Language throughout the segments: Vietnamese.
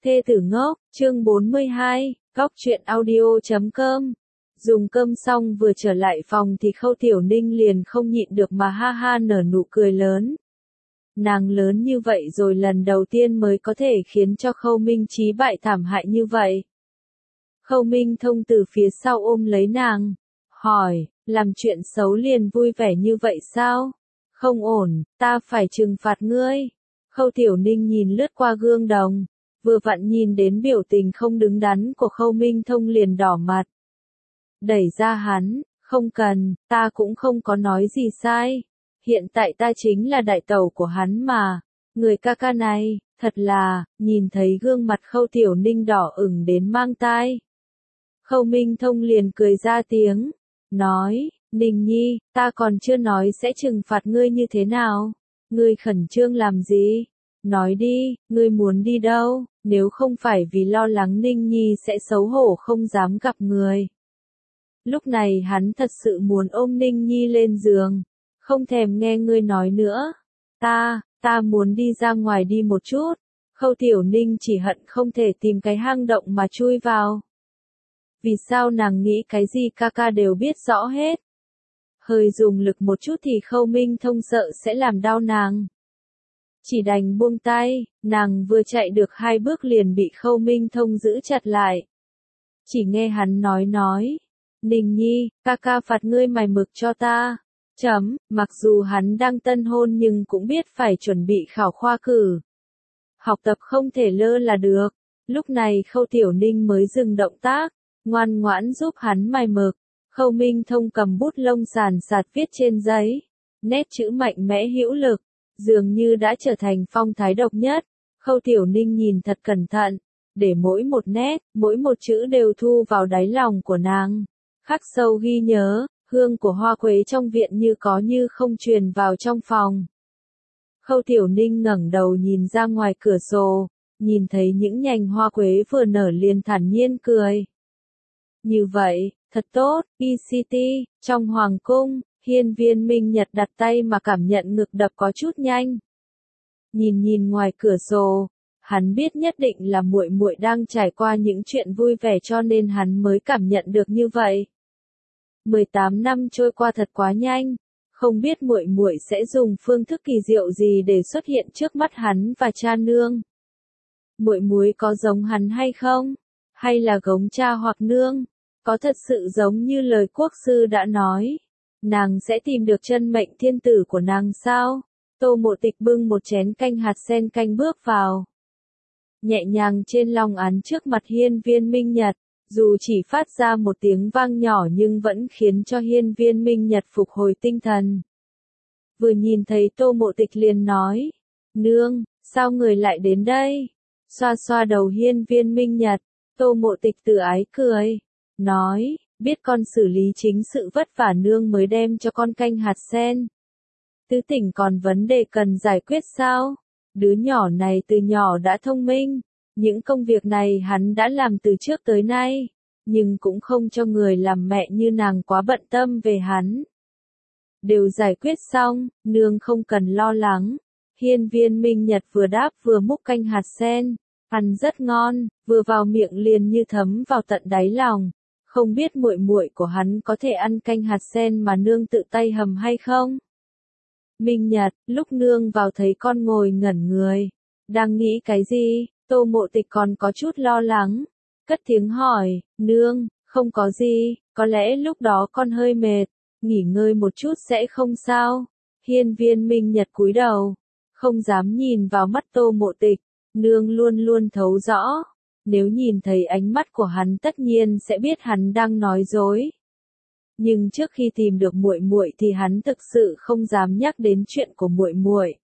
Thê tử ngốc, chương 42, Góc truyện audio.com. Dùng cơm xong vừa trở lại phòng thì Khâu Tiểu Ninh liền không nhịn được mà ha ha nở nụ cười lớn. Nàng lớn như vậy rồi lần đầu tiên mới có thể khiến cho Khâu Minh Chí bại thảm hại như vậy. Khâu Minh Thông từ phía sau ôm lấy nàng, hỏi, làm chuyện xấu liền vui vẻ như vậy sao? Không ổn, ta phải trừng phạt ngươi. Khâu Tiểu Ninh nhìn lướt qua gương đồng, vừa vặn nhìn đến biểu tình không đứng đắn của Khâu Minh Thông liền đỏ mặt. Đẩy ra hắn, không cần, ta cũng không có nói gì sai. Hiện tại ta chính là đại tẩu của hắn mà. Người ca ca này, thật là, nhìn thấy gương mặt Khâu Tiểu Ninh đỏ ửng đến mang tai. Khâu Minh Thông liền cười ra tiếng, nói, Ninh Nhi, ta còn chưa nói sẽ trừng phạt ngươi như thế nào. Ngươi khẩn trương làm gì? Nói đi, ngươi muốn đi đâu, nếu không phải vì lo lắng Ninh Nhi sẽ xấu hổ không dám gặp người. Lúc này hắn thật sự muốn ôm Ninh Nhi lên giường, không thèm nghe ngươi nói nữa. Ta muốn đi ra ngoài đi một chút. Khâu Tiểu Ninh chỉ hận không thể tìm cái hang động mà chui vào. Vì sao nàng nghĩ cái gì ca ca đều biết rõ hết. Hơi dùng lực một chút thì Khâu Minh Thông sợ sẽ làm đau nàng. Chỉ đành buông tay, nàng vừa chạy được 2 bước liền bị Khâu Minh Thông giữ chặt lại. Chỉ nghe hắn nói, Ninh Nhi, ca ca phạt ngươi mày mực cho ta. Mặc dù hắn đang tân hôn nhưng cũng biết phải chuẩn bị khảo khoa cử. Học tập không thể lơ là được. Lúc này Khâu Tiểu Ninh mới dừng động tác, ngoan ngoãn giúp hắn mày mực. Khâu Minh Thông cầm bút lông sàn sạt viết trên giấy, nét chữ mạnh mẽ hữu lực, dường như đã trở thành phong thái độc nhất. Khâu Tiểu Ninh nhìn thật cẩn thận, để mỗi một nét, mỗi một chữ đều thu vào đáy lòng của nàng. Khắc sâu ghi nhớ, hương của hoa quế trong viện như có như không truyền vào trong phòng. Khâu Tiểu Ninh ngẩng đầu nhìn ra ngoài cửa sổ, nhìn thấy những nhành hoa quế vừa nở liền thản nhiên cười. Như vậy, thật tốt, ECT, trong hoàng cung, Hiên Viên Minh Nhật đặt tay mà cảm nhận ngực đập có chút nhanh. Nhìn ngoài cửa sổ, hắn biết nhất định là muội muội đang trải qua những chuyện vui vẻ cho nên hắn mới cảm nhận được như vậy. 18 năm trôi qua thật quá nhanh, không biết muội muội sẽ dùng phương thức kỳ diệu gì để xuất hiện trước mắt hắn và cha nương. Muội muội có giống hắn hay không? Hay là gống cha hoặc nương? Có thật sự giống như lời quốc sư đã nói, nàng sẽ tìm được chân mệnh thiên tử của nàng sao? Tô Mộ Tịch bưng một chén canh hạt sen canh bước vào. Nhẹ nhàng trên long án trước mặt Hiên Viên Minh Nhật, dù chỉ phát ra một tiếng vang nhỏ nhưng vẫn khiến cho Hiên Viên Minh Nhật phục hồi tinh thần. Vừa nhìn thấy Tô Mộ Tịch liền nói, nương, sao người lại đến đây? Xoa xoa đầu Hiên Viên Minh Nhật, Tô Mộ Tịch từ ái cười, nói, biết con xử lý chính sự vất vả nương mới đem cho con canh hạt sen. Tứ tỉnh còn vấn đề cần giải quyết sao? Đứa nhỏ này từ nhỏ đã thông minh, những công việc này hắn đã làm từ trước tới nay, nhưng cũng không cho người làm mẹ như nàng quá bận tâm về hắn. Đều giải quyết xong, nương không cần lo lắng. Hiên Viên Minh Nhật vừa đáp vừa múc canh hạt sen, ăn rất ngon, vừa vào miệng liền như thấm vào tận đáy lòng. Không biết muội muội của hắn có thể ăn canh hạt sen mà nương tự tay hầm hay không? Minh Nhật, lúc nương vào thấy con ngồi ngẩn người, đang nghĩ cái gì? Tô Mộ Tịch còn có chút lo lắng, cất tiếng hỏi, nương, không có gì, có lẽ lúc đó con hơi mệt, nghỉ ngơi một chút sẽ không sao. Hiên Viên Minh Nhật cúi đầu, không dám nhìn vào mắt Tô Mộ Tịch, nương luôn luôn thấu rõ, nếu nhìn thấy ánh mắt của hắn tất nhiên sẽ biết hắn đang nói dối. Nhưng trước khi tìm được muội muội thì hắn thực sự không dám nhắc đến chuyện của muội muội.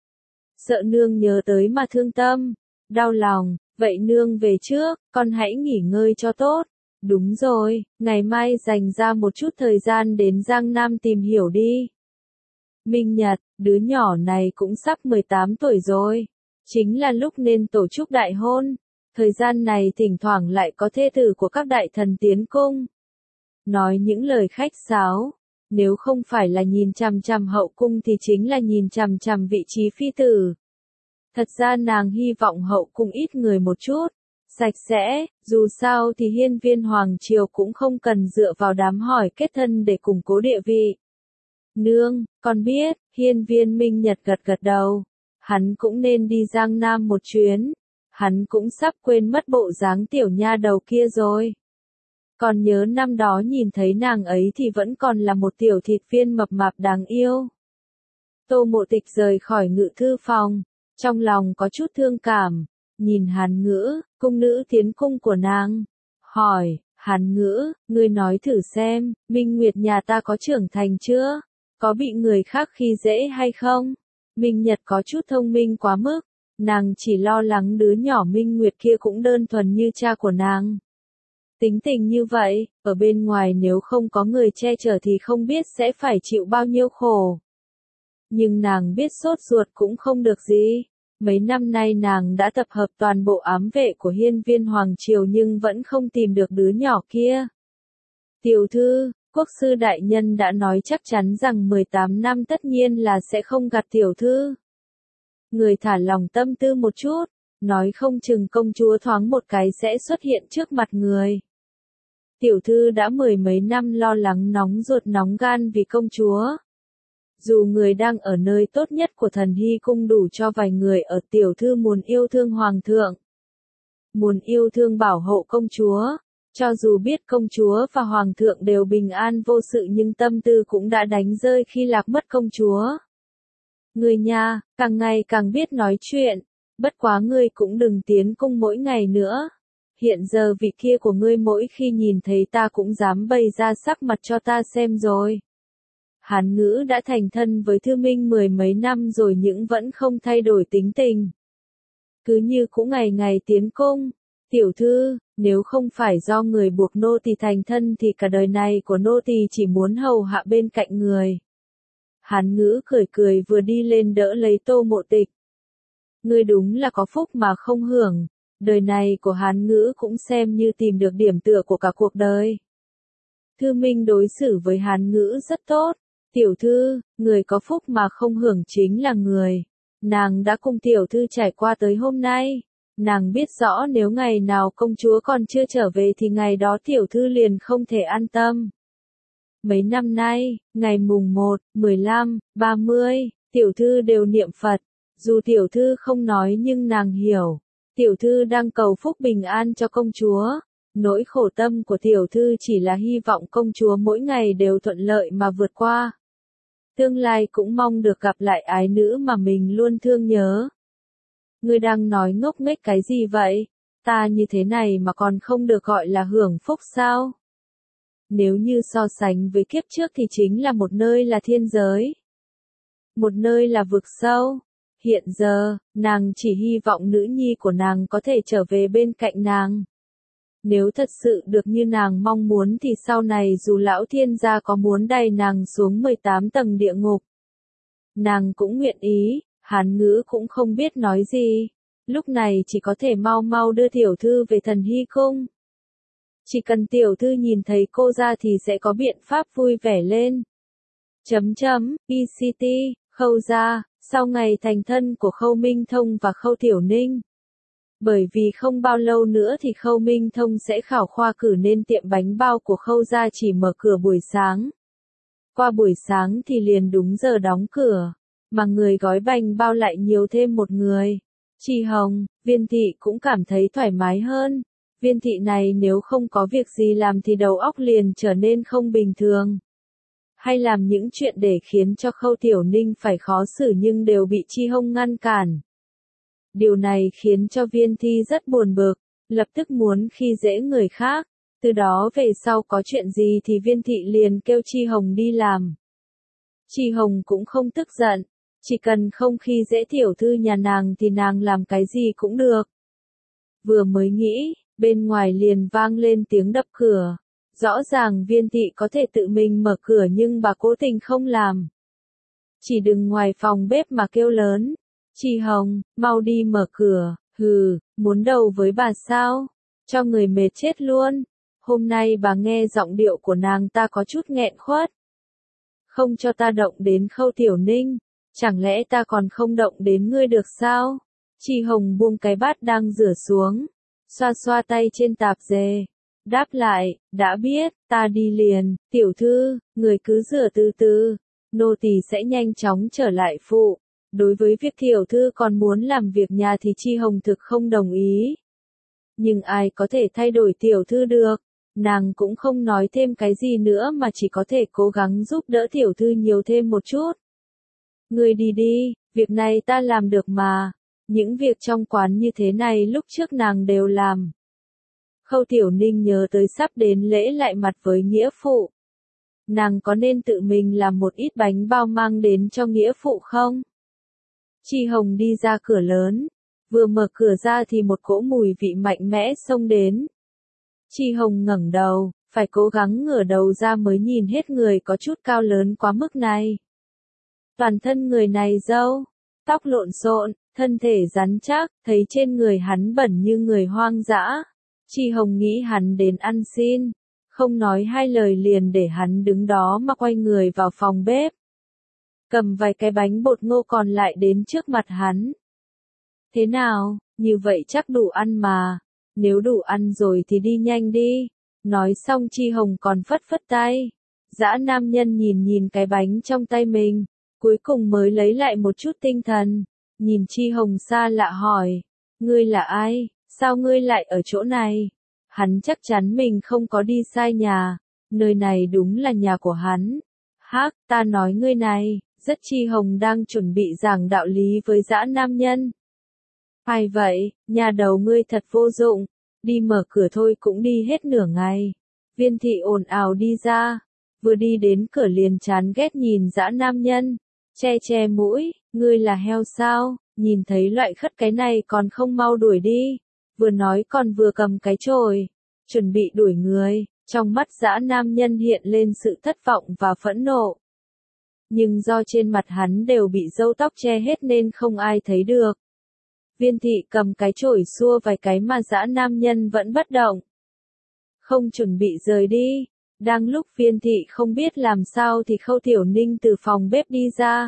Sợ nương nhớ tới mà thương tâm, đau lòng, vậy nương về trước, con hãy nghỉ ngơi cho tốt. Đúng rồi, ngày mai dành ra một chút thời gian đến Giang Nam tìm hiểu đi. Minh Nhật, đứa nhỏ này cũng sắp 18 tuổi rồi, chính là lúc nên tổ chức đại hôn. Thời gian này thỉnh thoảng lại có thê tử của các đại thần tiến cung. Nói những lời khách sáo, nếu không phải là nhìn chằm chằm hậu cung thì chính là nhìn chằm chằm vị trí phi tử. Thật ra nàng hy vọng hậu cung ít người một chút, sạch sẽ, dù sao thì hiên viên hoàng triều cũng không cần dựa vào đám hỏi kết thân để củng cố địa vị. Nương, con biết, hiên viên Minh Nhật gật gật đầu. Hắn cũng nên đi Giang Nam một chuyến. Hắn cũng sắp quên mất bộ dáng tiểu nha đầu kia rồi. Còn nhớ năm đó nhìn thấy nàng ấy thì vẫn còn là một tiểu thịt viên mập mạp đáng yêu. Tô Mộ Tịch rời khỏi ngự thư phòng, trong lòng có chút thương cảm, nhìn Hàn Ngữ, cung nữ tiến cung của nàng, hỏi, Hàn Ngữ, ngươi nói thử xem, Minh Nguyệt nhà ta có trưởng thành chưa? Có bị người khác khi dễ hay không? Minh Nhật có chút thông minh quá mức, nàng chỉ lo lắng đứa nhỏ Minh Nguyệt kia cũng đơn thuần như cha của nàng. Tính tình như vậy, ở bên ngoài nếu không có người che chở thì không biết sẽ phải chịu bao nhiêu khổ. Nhưng nàng biết sốt ruột cũng không được gì. Mấy năm nay nàng đã tập hợp toàn bộ ám vệ của hiên viên Hoàng Triều nhưng vẫn không tìm được đứa nhỏ kia. Tiểu thư, quốc sư đại nhân đã nói chắc chắn rằng 18 năm tất nhiên là sẽ không gặt tiểu thư. Người thả lòng tâm tư một chút, nói không chừng công chúa thoáng một cái sẽ xuất hiện trước mặt người. Tiểu thư đã mười mấy năm lo lắng nóng ruột nóng gan vì công chúa. Dù người đang ở nơi tốt nhất của thần hy cung đủ cho vài người ở, tiểu thư muốn yêu thương hoàng thượng. Muốn yêu thương bảo hộ công chúa. Cho dù biết công chúa và hoàng thượng đều bình an vô sự nhưng tâm tư cũng đã đánh rơi khi lạc mất công chúa. Người nha, càng ngày càng biết nói chuyện. Bất quá ngươi cũng đừng tiến cung mỗi ngày nữa. Hiện giờ vị kia của ngươi mỗi khi nhìn thấy ta cũng dám bày ra sắc mặt cho ta xem rồi. Hán Ngữ đã thành thân với Thư Minh mười mấy năm rồi nhưng vẫn không thay đổi tính tình. Cứ như cũ ngày ngày tiến cung. Tiểu thư, nếu không phải do người buộc nô tỳ thành thân thì cả đời này của nô tỳ chỉ muốn hầu hạ bên cạnh người. Hán Ngữ cười cười vừa đi lên đỡ lấy Tô Mộ Tịch. Ngươi đúng là có phúc mà không hưởng. Đời này của Hán Ngữ cũng xem như tìm được điểm tựa của cả cuộc đời. Thư Minh đối xử với Hán Ngữ rất tốt. Tiểu thư, người có phúc mà không hưởng chính là người. Nàng đã cùng tiểu thư trải qua tới hôm nay. Nàng biết rõ nếu ngày nào công chúa còn chưa trở về thì ngày đó tiểu thư liền không thể an tâm. Mấy năm nay, ngày mùng 1, 15, 30, tiểu thư đều niệm Phật. Dù tiểu thư không nói nhưng nàng hiểu. Tiểu thư đang cầu phúc bình an cho công chúa. Nỗi khổ tâm của tiểu thư chỉ là hy vọng công chúa mỗi ngày đều thuận lợi mà vượt qua. Tương lai cũng mong được gặp lại ái nữ mà mình luôn thương nhớ. Ngươi đang nói ngốc nghếch cái gì vậy? Ta như thế này mà còn không được gọi là hưởng phúc sao? Nếu như so sánh với kiếp trước thì chính là một nơi là thiên giới. Một nơi là vực sâu. Hiện giờ, nàng chỉ hy vọng nữ nhi của nàng có thể trở về bên cạnh nàng. Nếu thật sự được như nàng mong muốn thì sau này dù lão thiên gia có muốn đày nàng xuống 18 tầng địa ngục, nàng cũng nguyện ý. Hán Ngữ cũng không biết nói gì. Lúc này chỉ có thể mau mau đưa tiểu thư về thần hy cung. Chỉ cần tiểu thư nhìn thấy cô ra thì sẽ có biện pháp vui vẻ lên. ECT, Khâu gia, sau ngày thành thân của Khâu Minh Thông và Khâu Tiểu Ninh. Bởi vì không bao lâu nữa thì Khâu Minh Thông sẽ khảo khoa cử nên tiệm bánh bao của Khâu gia chỉ mở cửa buổi sáng. Qua buổi sáng thì liền đúng giờ đóng cửa, mà người gói bánh bao lại nhiều thêm một người. Chị Hồng, Viên thị cũng cảm thấy thoải mái hơn. Viên thị này nếu không có việc gì làm thì đầu óc liền trở nên không bình thường. Hay làm những chuyện để khiến cho Khâu Tiểu Ninh phải khó xử nhưng đều bị Chi Hồng ngăn cản. Điều này khiến cho Viên Thi rất buồn bực, lập tức muốn khi dễ người khác. Từ đó về sau có chuyện gì thì Viên Thị liền kêu Chi Hồng đi làm. Chi Hồng cũng không tức giận, chỉ cần không khi dễ tiểu thư nhà nàng thì nàng làm cái gì cũng được. Vừa mới nghĩ, bên ngoài liền vang lên tiếng đập cửa. Rõ ràng Viên Thị có thể tự mình mở cửa nhưng bà cố tình không làm. Chỉ đứng ngoài phòng bếp mà kêu lớn. Chi Hồng, mau đi mở cửa. Hừ, muốn đầu với bà sao? Cho người mệt chết luôn. Hôm nay bà nghe giọng điệu của nàng ta có chút nghẹn khuất. Không cho ta động đến Khâu Tiểu Ninh. Chẳng lẽ ta còn không động đến ngươi được sao? Chi Hồng buông cái bát đang rửa xuống, xoa xoa tay trên tạp dề, đáp lại, đã biết, ta đi liền, tiểu thư, người cứ rửa từ từ, nô tỳ sẽ nhanh chóng trở lại phụ. Đối với việc tiểu thư còn muốn làm việc nhà thì Chi Hồng thực không đồng ý. Nhưng ai có thể thay đổi tiểu thư được, nàng cũng không nói thêm cái gì nữa mà chỉ có thể cố gắng giúp đỡ tiểu thư nhiều thêm một chút. Ngươi đi đi, việc này ta làm được mà, những việc trong quán như thế này lúc trước nàng đều làm. Khâu Tiểu Ninh nhớ tới sắp đến lễ lại mặt với nghĩa phụ. Nàng có nên tự mình làm một ít bánh bao mang đến cho nghĩa phụ không? Chi Hồng đi ra cửa lớn, vừa mở cửa ra thì một cỗ mùi vị mạnh mẽ xông đến. Chi Hồng ngẩng đầu, phải cố gắng ngửa đầu ra mới nhìn hết người có chút cao lớn quá mức này. Toàn thân người này râu, tóc lộn xộn, thân thể rắn chắc, thấy trên người hắn bẩn như người hoang dã. Chi Hồng nghĩ hắn đến ăn xin, không nói hai lời liền để hắn đứng đó mà quay người vào phòng bếp. Cầm vài cái bánh bột ngô còn lại đến trước mặt hắn. Thế nào, như vậy chắc đủ ăn mà, nếu đủ ăn rồi thì đi nhanh đi. Nói xong Chi Hồng còn phất phất tay. Dã nam nhân nhìn nhìn cái bánh trong tay mình, cuối cùng mới lấy lại một chút tinh thần. Nhìn Chi Hồng xa lạ hỏi, ngươi là ai, sao ngươi lại ở chỗ này? Hắn chắc chắn mình không có đi sai nhà, nơi này đúng là nhà của hắn. Hắc, ta nói ngươi này, rất. Chi Hồng đang chuẩn bị giảng đạo lý với dã nam nhân. Ai vậy, nhà đầu ngươi thật vô dụng, đi mở cửa thôi cũng đi hết nửa ngày. Viên thị ồn ào đi ra, vừa đi đến cửa liền chán ghét nhìn dã nam nhân, che che mũi, ngươi là heo sao, nhìn thấy loại khất cái này còn không mau đuổi đi, vừa nói còn vừa cầm cái chổi, chuẩn bị đuổi người. Trong mắt dã nam nhân hiện lên sự thất vọng và phẫn nộ. Nhưng do trên mặt hắn đều bị râu tóc che hết nên không ai thấy được. Viên thị cầm cái chổi xua vài cái mà dã nam nhân vẫn bất động. Không chuẩn bị rời đi. Đang lúc viên thị không biết làm sao thì Khâu Tiểu Ninh từ phòng bếp đi ra.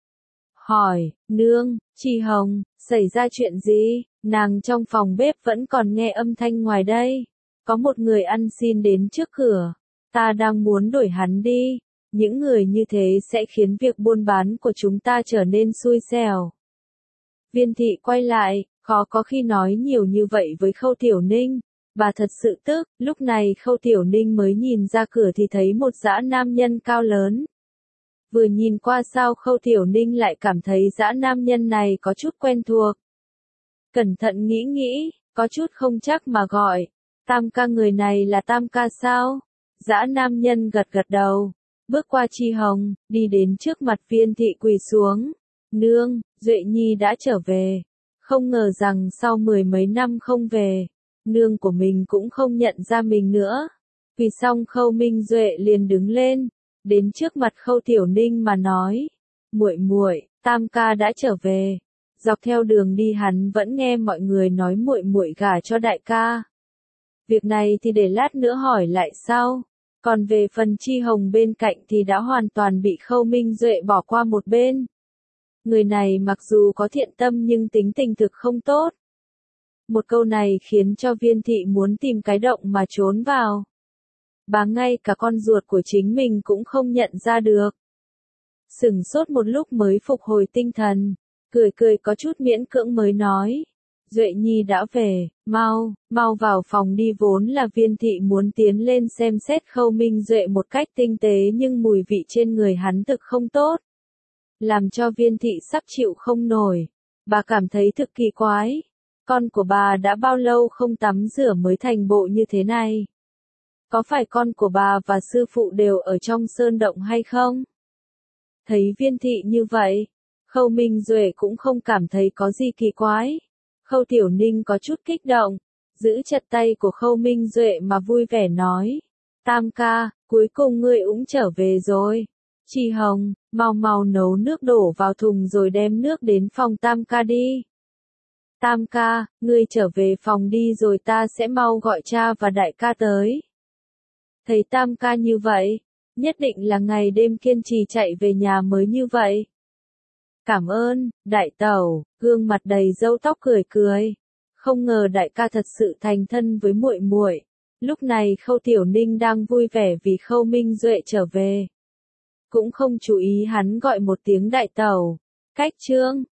Hỏi, nương, Chi Hồng, xảy ra chuyện gì? Nàng trong phòng bếp vẫn còn nghe âm thanh ngoài đây. Có một người ăn xin đến trước cửa. Ta đang muốn đuổi hắn đi. Những người như thế sẽ khiến việc buôn bán của chúng ta trở nên xui xẻo. Viên thị quay lại, khó có khi nói nhiều như vậy với Khâu Tiểu Ninh. Bà thật sự tức, lúc này Khâu Tiểu Ninh mới nhìn ra cửa thì thấy một dã nam nhân cao lớn. Vừa nhìn qua sao Khâu Tiểu Ninh lại cảm thấy dã nam nhân này có chút quen thuộc. Cẩn thận nghĩ nghĩ, có chút không chắc mà gọi. Tam ca, người này là Tam ca sao? Dã nam nhân gật gật đầu, bước qua Chi Hồng, đi đến trước mặt viên thị quỳ xuống. Nương, Duệ Nhi đã trở về. Không ngờ rằng sau 10 mấy năm không về, nương của mình cũng không nhận ra mình nữa. Vì xong Khâu Minh Duệ liền đứng lên, đến trước mặt Khâu Tiểu Ninh mà nói, muội muội, Tam ca đã trở về. Dọc theo đường đi hắn vẫn nghe mọi người nói muội muội gả cho đại ca. Việc này thì để lát nữa hỏi lại sau. Còn về phần Chi Hồng bên cạnh thì đã hoàn toàn bị Khâu Minh Duệ bỏ qua một bên. Người này mặc dù có thiện tâm nhưng tính tình thực không tốt. Một câu này khiến cho viên thị muốn tìm cái động mà trốn vào. Bà ngay cả con ruột của chính mình cũng không nhận ra được. Sửng sốt một lúc mới phục hồi tinh thần, cười cười có chút miễn cưỡng mới nói. Duệ Nhi đã về, mau vào phòng đi. Vốn là viên thị muốn tiến lên xem xét Khâu Minh Duệ một cách tinh tế nhưng mùi vị trên người hắn thực không tốt. Làm cho viên thị sắp chịu không nổi. Bà cảm thấy thực kỳ quái. Con của bà đã bao lâu không tắm rửa mới thành bộ như thế này? Có phải con của bà và sư phụ đều ở trong sơn động hay không? Thấy viên thị như vậy, Khâu Minh Duệ cũng không cảm thấy có gì kỳ quái. Khâu Tiểu Ninh có chút kích động, giữ chặt tay của Khâu Minh Duệ mà vui vẻ nói. Tam ca, cuối cùng ngươi cũng trở về rồi. Chi Hồng, mau nấu nước đổ vào thùng rồi đem nước đến phòng Tam ca đi. Tam ca, ngươi trở về phòng đi rồi ta sẽ mau gọi cha và đại ca tới. Thấy Tam ca như vậy, nhất định là ngày đêm kiên trì chạy về nhà mới như vậy. Cảm ơn, đại tẩu, gương mặt đầy râu tóc cười cười. Không ngờ đại ca thật sự thành thân với muội muội. Lúc này Khâu Tiểu Ninh đang vui vẻ vì Khâu Minh Duệ trở về. Cũng không chú ý hắn gọi một tiếng đại tẩu. Cách Trương,